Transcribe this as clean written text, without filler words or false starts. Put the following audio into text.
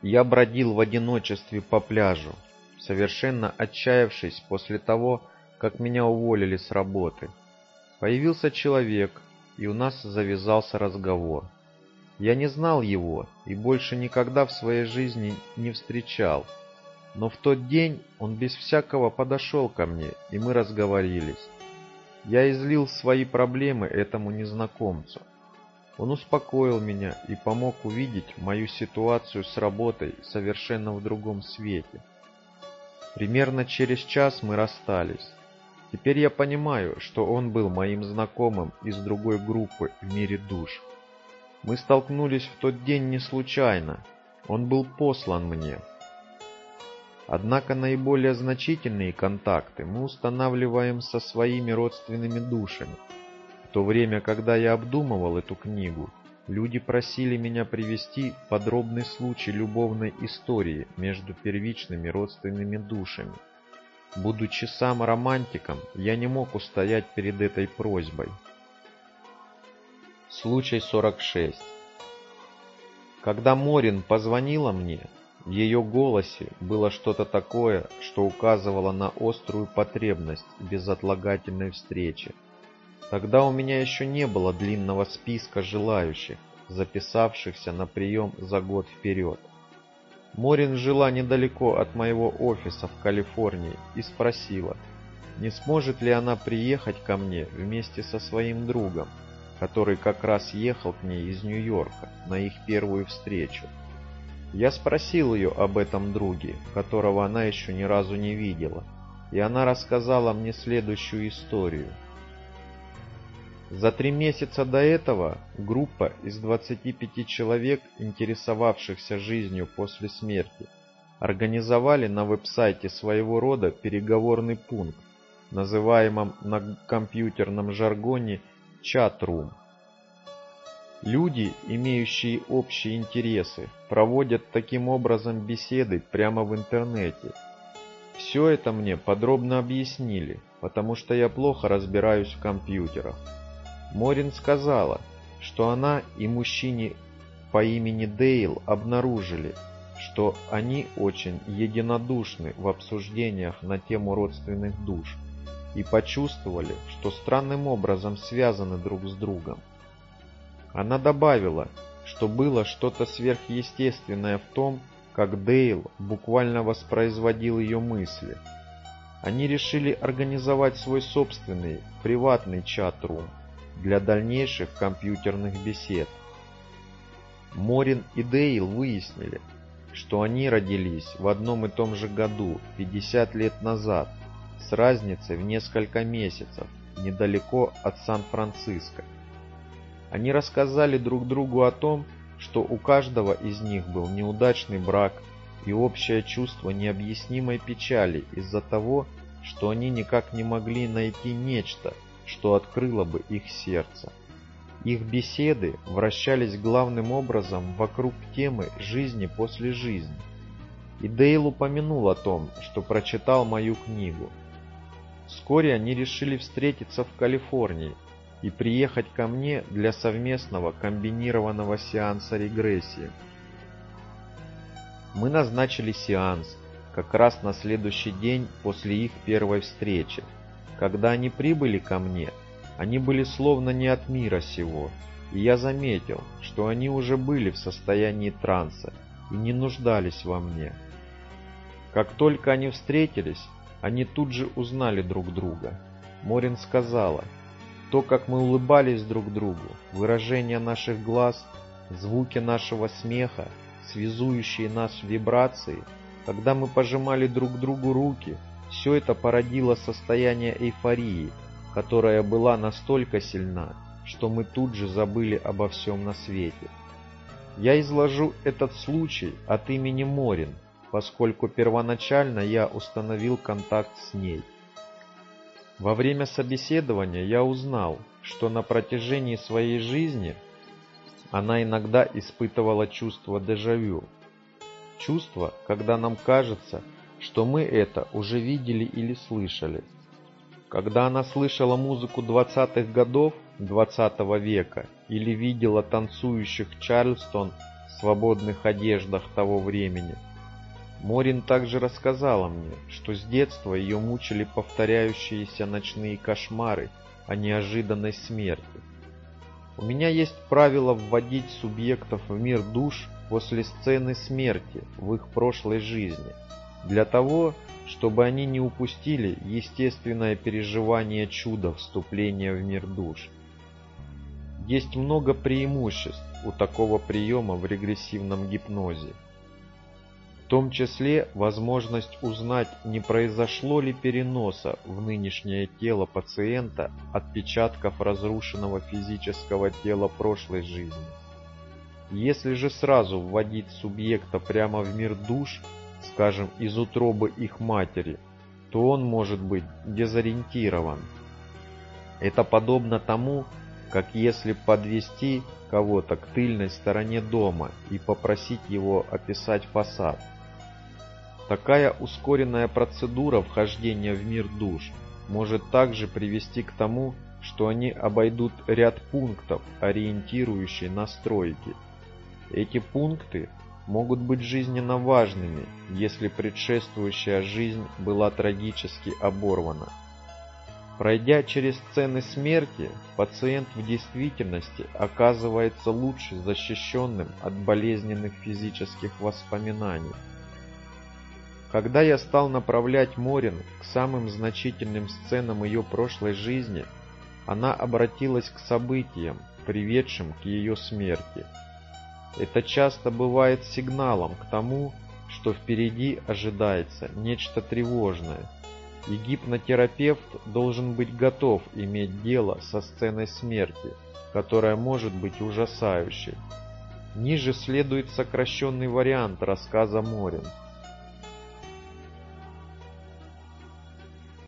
Я бродил в одиночестве по пляжу, совершенно отчаявшись после того, как меня уволили с работы. Появился человек, и у нас завязался разговор. Я не знал его и больше никогда в своей жизни не встречал, но в тот день он без всякого подошел ко мне, и мы разговорились. Я излил свои проблемы этому незнакомцу. Он успокоил меня и помог увидеть мою ситуацию с работой совершенно в другом свете. Примерно через час мы расстались. Теперь я понимаю, что он был моим знакомым из другой группы в мире душ. Мы столкнулись в тот день не случайно. Он был послан мне. Однако наиболее значительные контакты мы устанавливаем со своими родственными душами. В то время, когда я обдумывал эту книгу, люди просили меня привести подробный случай любовной истории между первичными родственными душами. Будучи сам романтиком, я не мог устоять перед этой просьбой. Случай 46. Когда Морин позвонила мне, в ее голосе было что-то такое, что указывало на острую потребность безотлагательной встречи. Тогда у меня еще не было длинного списка желающих, записавшихся на прием за год вперед. Морин жила недалеко от моего офиса в Калифорнии и спросила, не сможет ли она приехать ко мне вместе со своим другом, который как раз ехал к ней из Нью-Йорка на их первую встречу. Я спросил ее об этом друге, которого она еще ни разу не видела, и она рассказала мне следующую историю. За 3 месяца до этого группа из 25 человек, интересовавшихся жизнью после смерти, организовали на веб-сайте своего рода переговорный пункт, называемом на компьютерном жаргоне чат-рум. Люди, имеющие общие интересы, проводят таким образом беседы прямо в интернете. Все это мне подробно объяснили, потому что я плохо разбираюсь в компьютерах. Морин сказала, что она и мужчине по имени Дейл обнаружили, что они очень единодушны в обсуждениях на тему родственных душ и почувствовали, что странным образом связаны друг с другом. Она добавила, что было что-то сверхъестественное в том, как Дейл буквально воспроизводил ее мысли. Они решили организовать свой собственный приватный чат-рум для дальнейших компьютерных бесед. Морин и Дейл выяснили, что они родились в одном и том же году, 50 лет назад, с разницей в несколько месяцев, недалеко от Сан-Франциско. Они рассказали друг другу о том, что у каждого из них был неудачный брак и общее чувство необъяснимой печали из-за того, что они никак не могли найти нечто, что открыло бы их сердце. Их беседы вращались главным образом вокруг темы жизни после жизни. И Дейл упомянул о том, что прочитал мою книгу. Вскоре они решили встретиться в Калифорнии и приехать ко мне для совместного комбинированного сеанса регрессии. Мы назначили сеанс как раз на следующий день после их первой встречи. Когда они прибыли ко мне, они были словно не от мира сего, и я заметил, что они уже были в состоянии транса и не нуждались во мне. Как только они встретились, они тут же узнали друг друга. Морин сказала, то, как мы улыбались друг другу, выражение наших глаз, звуки нашего смеха, связующие нас вибрации, когда мы пожимали друг другу руки, все это породило состояние эйфории, которая была настолько сильна, что мы тут же забыли обо всем на свете. Я изложу этот случай от имени Морин, поскольку первоначально я установил контакт с ней. Во время собеседования я узнал, что на протяжении своей жизни она иногда испытывала чувство дежавю. Чувство, когда нам кажется, что мы это уже видели или слышали. Когда она слышала музыку 20-х годов 20 века или видела танцующих Чарльстон с свободных одеждах того времени. Морин также рассказала мне, что с детства ее мучили повторяющиеся ночные кошмары о неожиданной смерти. У меня есть правило вводить субъектов в мир душ после сцены смерти в их прошлой жизни, для того, чтобы они не упустили естественное переживание чуда вступления в мир душ. Есть много преимуществ у такого приема в регрессивном гипнозе. В том числе возможность узнать, не произошло ли переноса в нынешнее тело пациента отпечатков разрушенного физического тела прошлой жизни. Если же сразу вводить субъекта прямо в мир душ, скажем, из утробы их матери, то он может быть дезориентирован. Это подобно тому, как если подвести кого-то к тыльной стороне дома и попросить его описать фасад. Такая ускоренная процедура вхождения в мир душ может также привести к тому, что они обойдут ряд пунктов, ориентирующих настройки. Эти пункты могут быть жизненно важными, если предшествующая жизнь была трагически оборвана. Пройдя через сцены смерти, пациент в действительности оказывается лучше защищенным от болезненных физических воспоминаний. Когда я стал направлять Морин к самым значительным сценам ее прошлой жизни, она обратилась к событиям, приведшим к ее смерти. Это часто бывает сигналом к тому, что впереди ожидается нечто тревожное, и гипнотерапевт должен быть готов иметь дело со сценой смерти, которая может быть ужасающей. Ниже следует сокращенный вариант рассказа Морин.